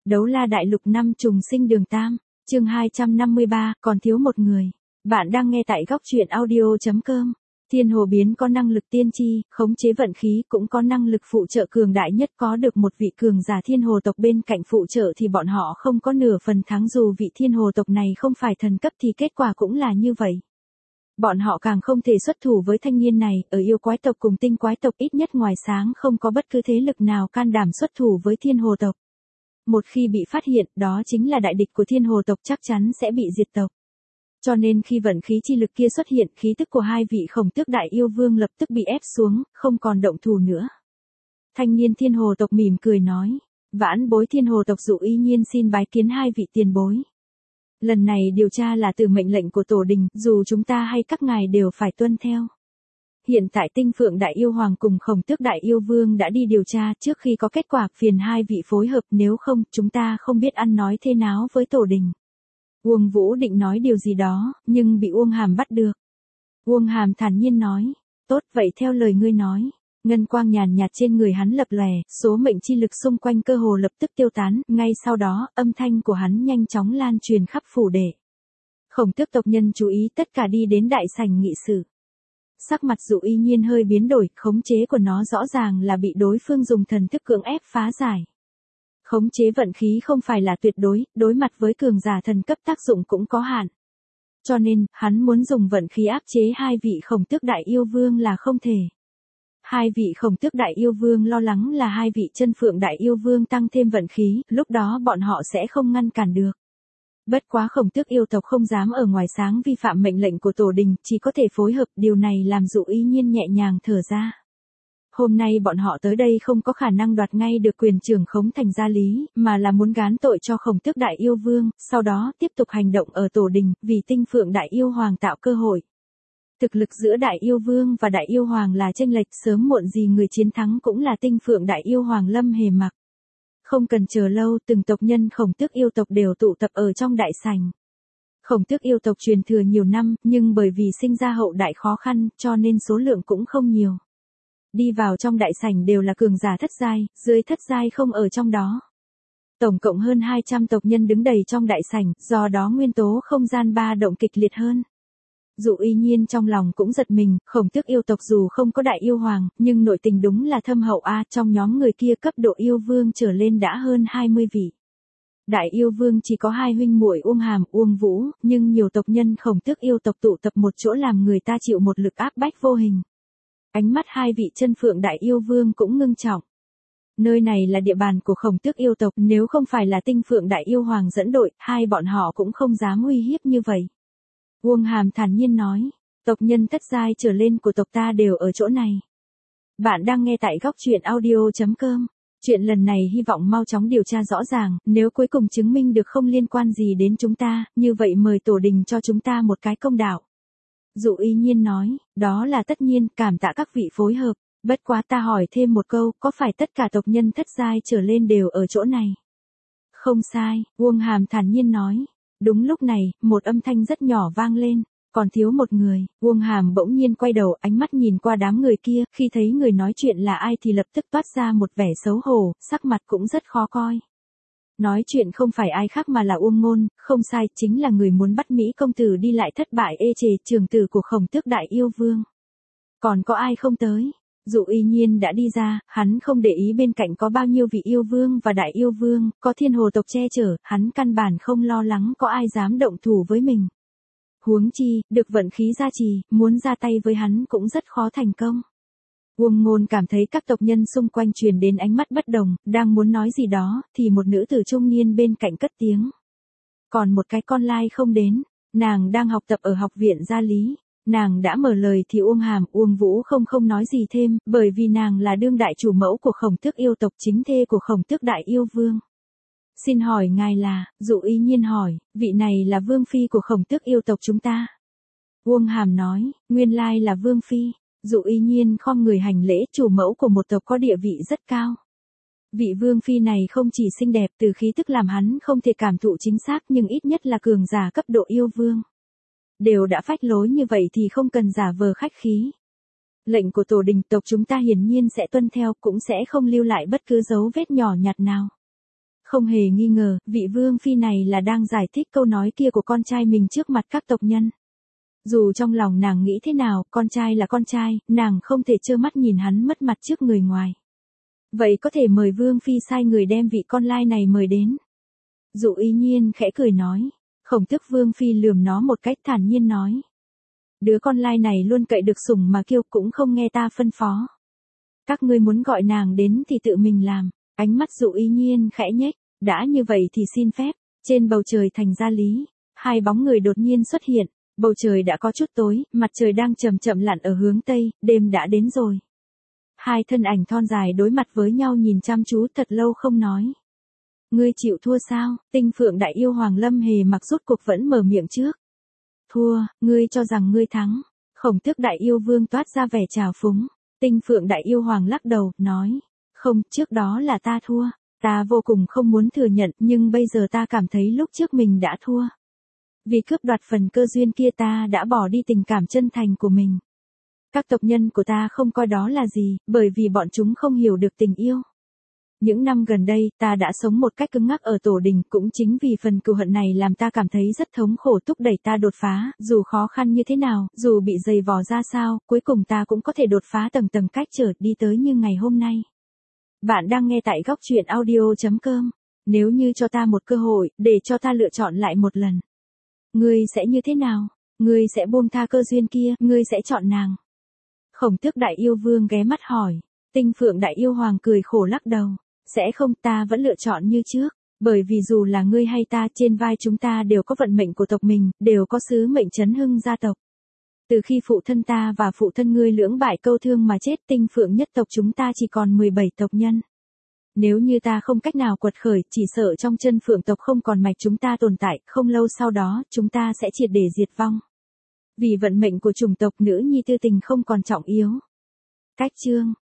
Đấu la đại lục năm trùng sinh đường tam, chương 253, còn thiếu một người. Bạn đang nghe tại góc truyện audio.com. Thiên hồ biến có năng lực tiên tri, khống chế vận khí, cũng có năng lực phụ trợ cường đại nhất. Có được một vị cường giả thiên hồ tộc bên cạnh phụ trợ thì bọn họ không có nửa phần thắng, dù vị thiên hồ tộc này không phải thần cấp thì kết quả cũng là như vậy. Bọn họ càng không thể xuất thủ với thanh niên này, ở yêu quái tộc cùng tinh quái tộc ít nhất ngoài sáng không có bất cứ thế lực nào can đảm xuất thủ với thiên hồ tộc. Một khi bị phát hiện, đó chính là đại địch của thiên hồ tộc, chắc chắn sẽ bị diệt tộc. Cho nên khi vận khí chi lực kia xuất hiện, khí tức của hai vị khổng tước đại yêu vương lập tức bị ép xuống, không còn động thủ nữa. Thanh niên thiên hồ tộc mỉm cười nói, vãn bối thiên hồ tộc Dụ Y Nhiên xin bái kiến hai vị tiền bối. Lần này điều tra là từ mệnh lệnh của tổ đình, dù chúng ta hay các ngài đều phải tuân theo. Hiện tại Tinh Phượng Đại Yêu Hoàng cùng Khổng Tước Đại Yêu Vương đã đi điều tra, trước khi có kết quả phiền hai vị phối hợp, nếu không chúng ta không biết ăn nói thế nào với tổ đình. Uông Vũ định nói điều gì đó, nhưng bị Uông Hàm bắt được. Uông Hàm thản nhiên nói, tốt vậy theo lời ngươi nói. Ngân quang nhàn nhạt trên người hắn lập lòe, số mệnh chi lực xung quanh cơ hồ lập tức tiêu tán, ngay sau đó, âm thanh của hắn nhanh chóng lan truyền khắp phủ đệ. Khổng Tước tộc nhân chú ý, tất cả đi đến đại sảnh nghị sự. Sắc mặt Dụ Y Nhiên hơi biến đổi, khống chế của nó rõ ràng là bị đối phương dùng thần thức cưỡng ép phá giải. Khống chế vận khí không phải là tuyệt đối, đối mặt với cường giả thần cấp tác dụng cũng có hạn. Cho nên, hắn muốn dùng vận khí áp chế hai vị Khổng Tước Đại Yêu Vương là không thể. Hai vị Khổng Tước Đại Yêu Vương lo lắng là hai vị Chân Phượng Đại Yêu Vương tăng thêm vận khí, lúc đó bọn họ sẽ không ngăn cản được. Bất quá Khổng Tước yêu tộc không dám ở ngoài sáng vi phạm mệnh lệnh của tổ đình, chỉ có thể phối hợp, điều này làm Dụ Y Nhiên nhẹ nhàng thở ra. Hôm nay bọn họ tới đây không có khả năng đoạt ngay được quyền trưởng khống thành gia lý, mà là muốn gán tội cho Khổng Tước Đại Yêu Vương, sau đó tiếp tục hành động ở tổ đình, vì Tinh Phượng Đại Yêu Hoàng tạo cơ hội. Thực lực giữa Đại Yêu Vương và Đại Yêu Hoàng là chênh lệch, sớm muộn gì người chiến thắng cũng là Tinh Phượng Đại Yêu Hoàng Lâm Hề Mặc. Không cần chờ lâu, từng tộc nhân Khổng Tước yêu tộc đều tụ tập ở trong đại sảnh. Khổng Tước yêu tộc truyền thừa nhiều năm, nhưng bởi vì sinh ra hậu đại khó khăn, cho nên số lượng cũng không nhiều. Đi vào trong đại sảnh đều là cường giả thất giai, dưới thất giai không ở trong đó. Tổng cộng hơn 200 tộc nhân đứng đầy trong đại sảnh, do đó nguyên tố không gian ba động kịch liệt hơn. Dụ Y Nhiên trong lòng cũng giật mình, Khổng Tước yêu tộc dù không có đại yêu hoàng, nhưng nội tình đúng là thâm hậu a, trong nhóm người kia cấp độ yêu vương trở lên đã hơn 20 vị. Đại yêu vương chỉ có hai huynh muội Uông Hàm, Uông Vũ, nhưng nhiều tộc nhân Khổng Tước yêu tộc tụ tập một chỗ làm người ta chịu một lực áp bách vô hình. Ánh mắt hai vị Chân Phượng Đại Yêu Vương cũng ngưng trọng. Nơi này là địa bàn của Khổng Tước yêu tộc, nếu không phải là Tinh Phượng Đại Yêu Hoàng dẫn đội, hai bọn họ cũng không dám uy hiếp như vậy. Uông Hàm thản nhiên nói, tộc nhân thất giai trở lên của tộc ta đều ở chỗ này. Bạn đang nghe tại góc truyện audio.com. Chuyện lần này hy vọng mau chóng điều tra rõ ràng, nếu cuối cùng chứng minh được không liên quan gì đến chúng ta, như vậy mời tổ đình cho chúng ta một cái công đạo. Dụ Y Nhiên nói, đó là tất nhiên, cảm tạ các vị phối hợp, bất quá ta hỏi thêm một câu, có phải tất cả tộc nhân thất giai trở lên đều ở chỗ này? Không sai, Uông Hàm thản nhiên nói. Đúng lúc này, một âm thanh rất nhỏ vang lên, còn thiếu một người. Uông Hàm bỗng nhiên quay đầu, ánh mắt nhìn qua đám người kia, khi thấy người nói chuyện là ai thì lập tức toát ra một vẻ xấu hổ, sắc mặt cũng rất khó coi. Nói chuyện không phải ai khác mà là Uông Ngôn, không sai, chính là người muốn bắt Mỹ công tử đi lại thất bại ê chề, trưởng tử của Khổng Tước Đại Yêu Vương. Còn có ai không tới? Dụ Y Nhiên đã đi ra, hắn không để ý bên cạnh có bao nhiêu vị yêu vương và đại yêu vương, có thiên hồ tộc che chở, hắn căn bản không lo lắng có ai dám động thủ với mình. Huống chi, được vận khí gia trì, muốn ra tay với hắn cũng rất khó thành công. Uông Ngôn cảm thấy các tộc nhân xung quanh truyền đến ánh mắt bất đồng, đang muốn nói gì đó, thì một nữ tử trung niên bên cạnh cất tiếng. Còn một cái con lai không đến, nàng đang học tập ở học viện gia lý. Nàng đã mở lời thì Uông Hàm, Uông Vũ không nói gì thêm, bởi vì nàng là đương đại chủ mẫu của Khổng Tước yêu tộc, chính thê của Khổng Tước Đại Yêu Vương. Xin hỏi ngài là? Dụ Y Nhiên hỏi, vị này là vương phi của Khổng Tước yêu tộc chúng ta. Uông Hàm nói, nguyên lai là vương phi. Dụ Y Nhiên khom người hành lễ, chủ mẫu của một tộc có địa vị rất cao. Vị vương phi này không chỉ xinh đẹp, từ khí tức làm hắn không thể cảm thụ chính xác, nhưng ít nhất là cường giả cấp độ yêu vương. Đều đã phách lối như vậy thì không cần giả vờ khách khí. Lệnh của tổ đình tộc chúng ta hiển nhiên sẽ tuân theo, cũng sẽ không lưu lại bất cứ dấu vết nhỏ nhặt nào. Không hề nghi ngờ, vị vương phi này là đang giải thích câu nói kia của con trai mình trước mặt các tộc nhân. Dù trong lòng nàng nghĩ thế nào, con trai là con trai, nàng không thể trơ mắt nhìn hắn mất mặt trước người ngoài. Vậy có thể mời vương phi sai người đem vị con lai này mời đến. Dụ Ý Nhiên khẽ cười nói. Khổng Tước vương phi lườm nó một cách thản nhiên nói. Đứa con lai này luôn cậy được sủng mà kêu, cũng không nghe ta phân phó. Các ngươi muốn gọi nàng đến thì tự mình làm. Ánh mắt Dụ Ý Nhiên khẽ nhếch. Đã như vậy thì xin phép. Trên bầu trời thành Gia Lý, hai bóng người đột nhiên xuất hiện. Bầu trời đã có chút tối, mặt trời đang chậm chậm lặn ở hướng tây, đêm đã đến rồi. Hai thân ảnh thon dài đối mặt với nhau nhìn chăm chú thật lâu không nói. Ngươi chịu thua sao? Tinh Phượng Đại Yêu Hoàng Lâm Hề mặc rốt cuộc vẫn mở miệng trước. Thua, ngươi cho rằng ngươi thắng. Khổng Tước Đại Yêu Vương toát ra vẻ trào phúng. Tinh Phượng Đại Yêu Hoàng lắc đầu, nói. Không, trước đó là ta thua. Ta vô cùng không muốn thừa nhận, nhưng bây giờ ta cảm thấy lúc trước mình đã thua. Vì cướp đoạt phần cơ duyên kia ta đã bỏ đi tình cảm chân thành của mình. Các tộc nhân của ta không coi đó là gì, bởi vì bọn chúng không hiểu được tình yêu. Những năm gần đây, ta đã sống một cách cứng ngắc ở tổ đình, cũng chính vì phần cừu hận này làm ta cảm thấy rất thống khổ, thúc đẩy ta đột phá, dù khó khăn như thế nào, dù bị dày vò ra sao, cuối cùng ta cũng có thể đột phá tầng tầng cách trở đi tới như ngày hôm nay. Bạn đang nghe tại góc truyện audio.com. Nếu như cho ta một cơ hội, để cho ta lựa chọn lại một lần. Ngươi sẽ như thế nào? Ngươi sẽ buông tha cơ duyên kia, ngươi sẽ chọn nàng. Khổng Tước Đại Yêu Vương ghé mắt hỏi. Tinh Phượng Đại Yêu Hoàng cười khổ lắc đầu. Sẽ không, ta vẫn lựa chọn như trước. Bởi vì dù là ngươi hay ta, trên vai chúng ta đều có vận mệnh của tộc mình, đều có sứ mệnh chấn hưng gia tộc. Từ khi phụ thân ta và phụ thân ngươi lưỡng bại câu thương mà chết, Tinh Phượng nhất tộc chúng ta chỉ còn 17 tộc nhân. Nếu như ta không cách nào quật khởi, chỉ sợ trong chân Phượng tộc không còn mạch chúng ta tồn tại, không lâu sau đó, chúng ta sẽ triệt để diệt vong. Vì vận mệnh của chủng tộc, nữ nhi tư tình không còn trọng yếu. Cách chương